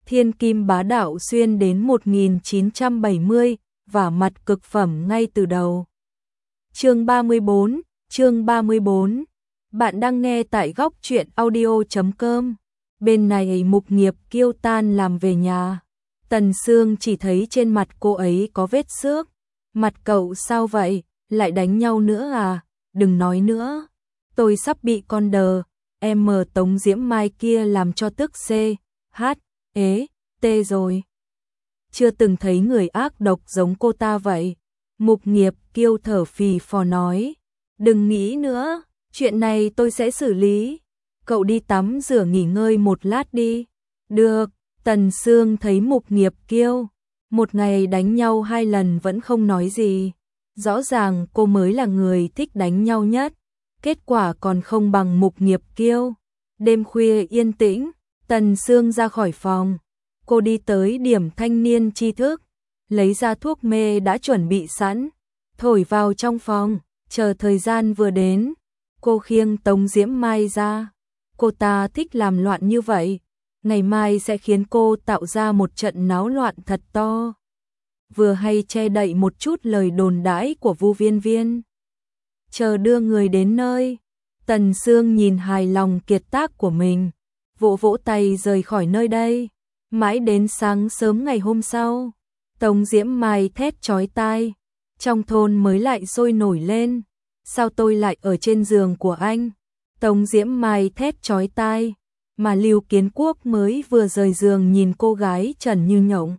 thiên kim bá đạo xuyên đến 1970, và mặt cực phẩm ngay từ đầu. Chương 34. Bạn đang nghe tại góc truyện audio.com. Bên này Mục Nghiệp Kiêu tan làm về nhà. Tần Sương chỉ thấy trên mặt cô ấy có vết xước. Mặt cậu sao vậy, lại đánh nhau nữa à? Đừng nói nữa. Tôi sắp bị con đờ, em Tống Diễm Mai kia làm cho tức T rồi. Chưa từng thấy người ác độc giống cô ta vậy. Mục Nghiệp Kiêu thở phì phò nói. Đừng nghĩ nữa, chuyện này tôi sẽ xử lý. Cậu đi tắm rửa nghỉ ngơi một lát đi. Được, Tần Sương thấy Mục Nghiệp Kiêu một ngày đánh nhau 2 lần vẫn không nói gì. Rõ ràng cô mới là người thích đánh nhau nhất. Kết quả còn không bằng Mục Nghiệp Kiêu. Đêm khuya yên tĩnh, Tần Sương ra khỏi phòng. Cô đi tới điểm thanh niên tri thức, lấy ra thuốc mê đã chuẩn bị sẵn, thổi vào trong phòng, chờ thời gian vừa đến. Cô khiêng Tống Diễm Mai ra. Cô ta thích làm loạn như vậy, ngày mai sẽ khiến cô tạo ra một trận náo loạn thật to. Vừa hay che đậy một chút lời đồn đãi của Vu Viên Viên. Chờ đưa người đến nơi, Tần Sương nhìn hài lòng kiệt tác của mình, vỗ vỗ tay rời khỏi nơi đây. Mãi đến sáng sớm ngày hôm sau, Tống Diễm Mai thét chói tai, trong thôn mới lại sôi nổi lên. Sao tôi lại ở trên giường của anh? Tống Diễm Mai thét chói tai, mà Lưu Kiến Quốc mới vừa rời giường nhìn cô gái trần như nhộng.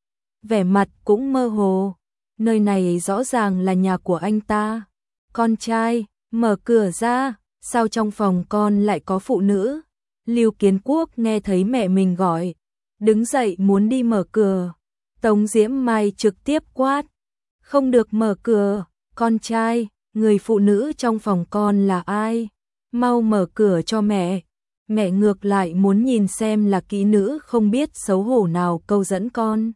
Vẻ mặt cũng mơ hồ, nơi này rõ ràng là nhà của anh ta. Con trai, mở cửa ra, sao trong phòng con lại có phụ nữ? Lưu Kiến Quốc nghe thấy mẹ mình gọi, đứng dậy muốn đi mở cửa. Tống Diễm Mai trực tiếp quát, không được mở cửa, con trai, người phụ nữ trong phòng con là ai? Mau mở cửa cho mẹ. Mẹ ngược lại muốn nhìn xem là kỹ nữ không biết xấu hổ nào câu dẫn con.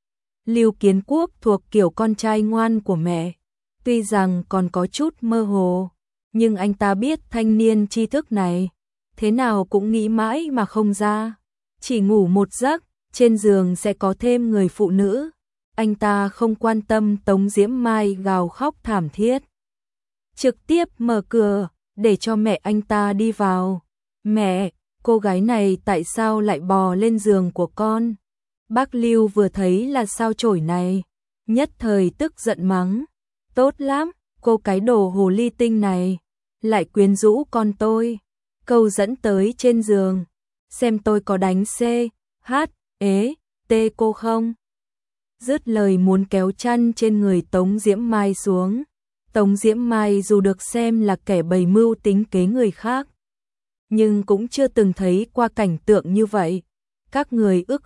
Lưu Kiến Quốc thuộc kiểu con trai ngoan của mẹ, tuy rằng còn có chút mơ hồ, nhưng anh ta biết thanh niên tri thức này, thế nào cũng nghĩ mãi mà không ra. Chỉ ngủ một giấc, trên giường sẽ có thêm người phụ nữ. Anh ta không quan tâm Tống Diễm Mai gào khóc thảm thiết. Trực tiếp mở cửa, để cho mẹ anh ta đi vào. Mẹ, cô gái này tại sao lại bò lên giường của con? Bác Lưu vừa thấy là sao chổi này, nhất thời tức giận mắng. Tốt lắm, cô cái đồ hồ ly tinh này, lại quyến rũ con tôi. Câu dẫn tới trên giường, xem tôi có đánh cô không? Dứt lời muốn kéo chăn trên người Tống Diễm Mai xuống. Tống Diễm Mai dù được xem là kẻ bày mưu tính kế người khác, nhưng cũng chưa từng thấy qua cảnh tượng như vậy. Các người ước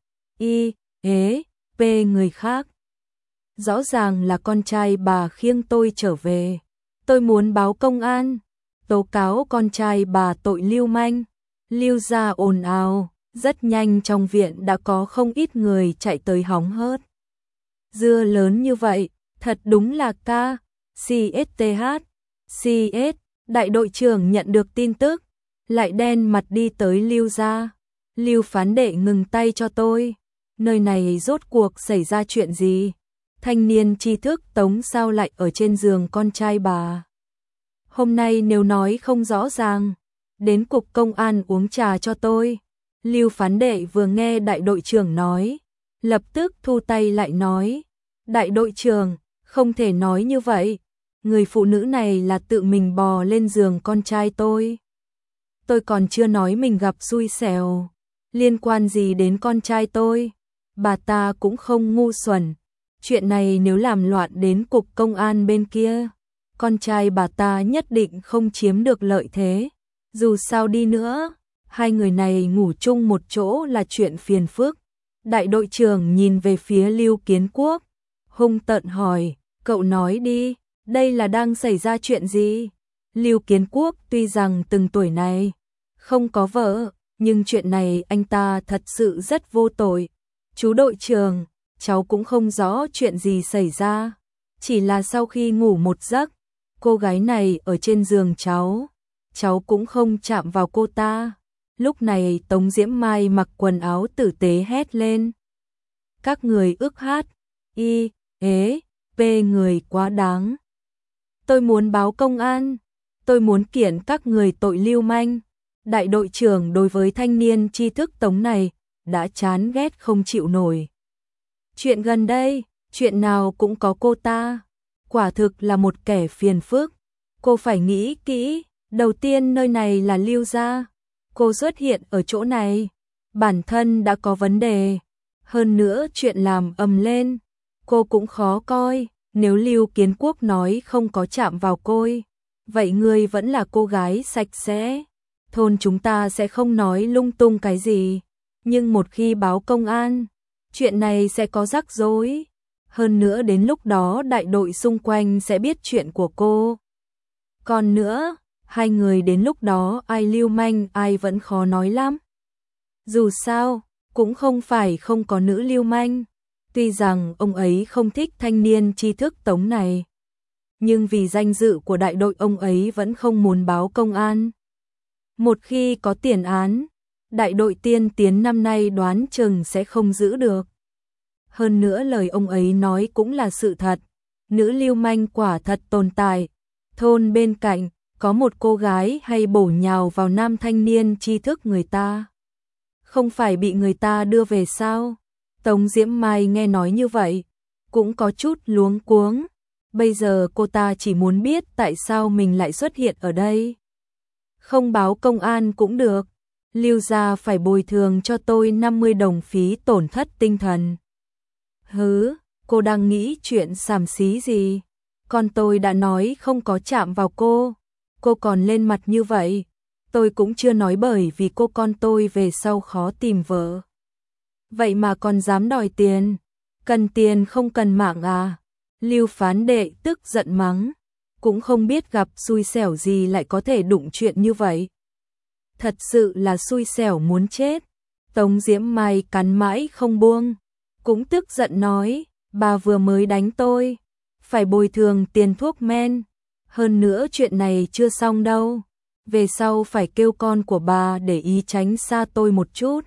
người khác. Rõ ràng là con trai bà khiêng tôi trở về. Tôi muốn báo công an, tố cáo con trai bà tội lưu manh. Lưu gia ồn ào, rất nhanh trong viện đã có không ít người chạy tới hóng hớt. Dưa lớn như vậy, thật đúng là CS, đại đội trưởng nhận được tin tức, lại đen mặt đi tới Lưu gia. Lưu phán đệ ngừng tay cho tôi. Nơi này rốt cuộc xảy ra chuyện gì? Thanh niên tri thức Tống sao lại ở trên giường con trai bà? Hôm nay nếu nói không rõ ràng, đến cục công an uống trà cho tôi. Lưu phán đệ vừa nghe đại đội trưởng nói, lập tức thu tay lại nói. Đại đội trưởng, không thể nói như vậy. Người phụ nữ này là tự mình bò lên giường con trai tôi. Tôi còn chưa nói mình gặp xui xẻo. Liên quan gì đến con trai tôi? Bà ta cũng không ngu xuẩn. Chuyện này nếu làm loạn đến cục công an bên kia, con trai bà ta nhất định không chiếm được lợi thế. Dù sao đi nữa, hai người này ngủ chung một chỗ là chuyện phiền phức. Đại đội trưởng nhìn về phía Lưu Kiến Quốc, hung tợn hỏi, cậu nói đi, đây là đang xảy ra chuyện gì? Lưu Kiến Quốc tuy rằng từng tuổi này không có vợ, nhưng chuyện này anh ta thật sự rất vô tội. Chú đội trưởng, cháu cũng không rõ chuyện gì xảy ra, chỉ là sau khi ngủ một giấc, cô gái này ở trên giường cháu cũng không chạm vào cô ta. Lúc này Tống Diễm Mai mặc quần áo tử tế hét lên. Các người ức hát, y, ế, p người quá đáng. Tôi muốn báo công an, tôi muốn kiện các người tội lưu manh. Đại đội trưởng đối với thanh niên tri thức Tống này đã chán ghét không chịu nổi. Chuyện gần đây, chuyện nào cũng có cô ta, quả thực là một kẻ phiền phức. Cô phải nghĩ kỹ, đầu tiên nơi này là Lưu gia. Cô xuất hiện ở chỗ này, bản thân đã có vấn đề. Hơn nữa chuyện làm ầm lên, cô cũng khó coi. Nếu Lưu Kiến Quốc nói không có chạm vào cô, vậy ngươi vẫn là cô gái sạch sẽ. Thôn chúng ta sẽ không nói lung tung cái gì. Nhưng một khi báo công an, chuyện này sẽ có rắc rối. Hơn nữa đến lúc đó đại đội xung quanh sẽ biết chuyện của cô. Còn nữa, hai người đến lúc đó ai lưu manh ai vẫn khó nói lắm. Dù sao, cũng không phải không có nữ lưu manh. Tuy rằng ông ấy không thích thanh niên tri thức Tống này, nhưng vì danh dự của đại đội ông ấy vẫn không muốn báo công an. Một khi có tiền án, đại đội tiên tiến năm nay đoán chừng sẽ không giữ được. Hơn nữa lời ông ấy nói cũng là sự thật, nữ lưu manh quả thật tồn tại. Thôn bên cạnh, có một cô gái hay bổ nhào vào nam thanh niên tri thức người ta. Không phải bị người ta đưa về sao? Tống Diễm Mai nghe nói như vậy, cũng có chút luống cuống. Bây giờ cô ta chỉ muốn biết tại sao mình lại xuất hiện ở đây. Không báo công an cũng được, Lưu gia phải bồi thường cho tôi 50 đồng phí tổn thất tinh thần. Hứ, cô đang nghĩ chuyện xàm xí gì? Con tôi đã nói không có chạm vào cô còn lên mặt như vậy. Tôi cũng chưa nói bởi vì cô con tôi về sau khó tìm vợ. Vậy mà còn dám đòi tiền, cần tiền không cần mạng à? Lưu phán đệ tức giận mắng, cũng không biết gặp xui xẻo gì lại có thể đụng chuyện như vậy. Thật sự là xui xẻo muốn chết. Tống Diễm Mai cắn mãi không buông, cũng tức giận nói, bà vừa mới đánh tôi, phải bồi thường tiền thuốc men. Hơn nữa chuyện này chưa xong đâu, về sau phải kêu con của bà để ý tránh xa tôi một chút.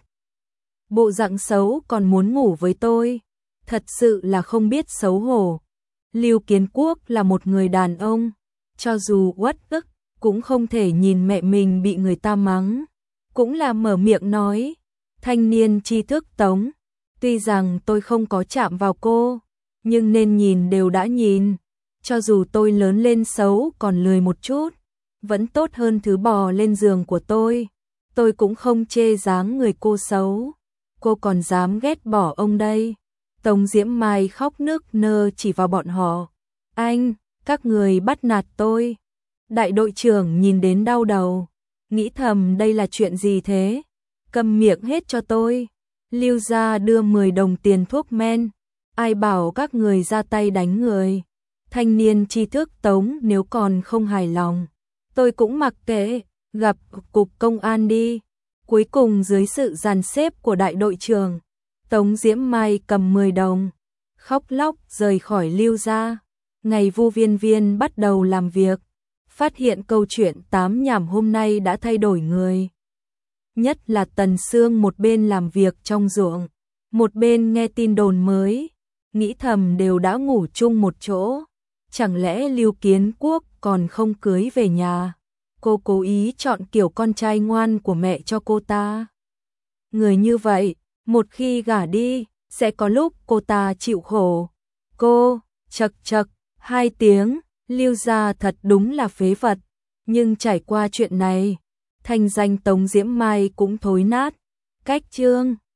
Bộ dạng xấu còn muốn ngủ với tôi, thật sự là không biết xấu hổ. Lưu Kiến Quốc là một người đàn ông, cho dù uất ức cũng không thể nhìn mẹ mình bị người ta mắng. Cũng là mở miệng nói, thanh niên tri thức Tống, tuy rằng tôi không có chạm vào cô, nhưng nên nhìn đều đã nhìn. Cho dù tôi lớn lên xấu còn lười một chút, vẫn tốt hơn thứ bò lên giường của tôi. Tôi cũng không chê dáng người cô xấu, cô còn dám ghét bỏ ông đây. Tống Diễm Mai khóc nức nở chỉ vào bọn họ. Anh, các người bắt nạt tôi. Đại đội trưởng nhìn đến đau đầu, nghĩ thầm đây là chuyện gì thế? Câm miệng hết cho tôi. Lưu gia đưa 10 đồng tiền thuốc men. Ai bảo các người ra tay đánh người? Thanh niên tri thức Tống nếu còn không hài lòng, tôi cũng mặc kệ, gặp cục công an đi. Cuối cùng dưới sự dàn xếp của đại đội trưởng, Tống Diễm Mai cầm 10 đồng, khóc lóc rời khỏi Lưu gia. Ngày Vu Viên Viên bắt đầu làm việc, phát hiện câu chuyện tám nhảm hôm nay đã thay đổi người. Nhất là Tần Sương một bên làm việc trong ruộng, một bên nghe tin đồn mới, nghĩ thầm đều đã ngủ chung một chỗ. Chẳng lẽ Lưu Kiến Quốc còn không cưới về nhà? Cô cố ý chọn kiểu con trai ngoan của mẹ cho cô ta. Người như vậy, một khi gả đi, sẽ có lúc cô ta chịu khổ. Cô, chật chật, 2 tiếng, Lưu gia thật đúng là phế vật. Nhưng trải qua chuyện này, thanh danh Tống Diễm Mai cũng thối nát. Cách chương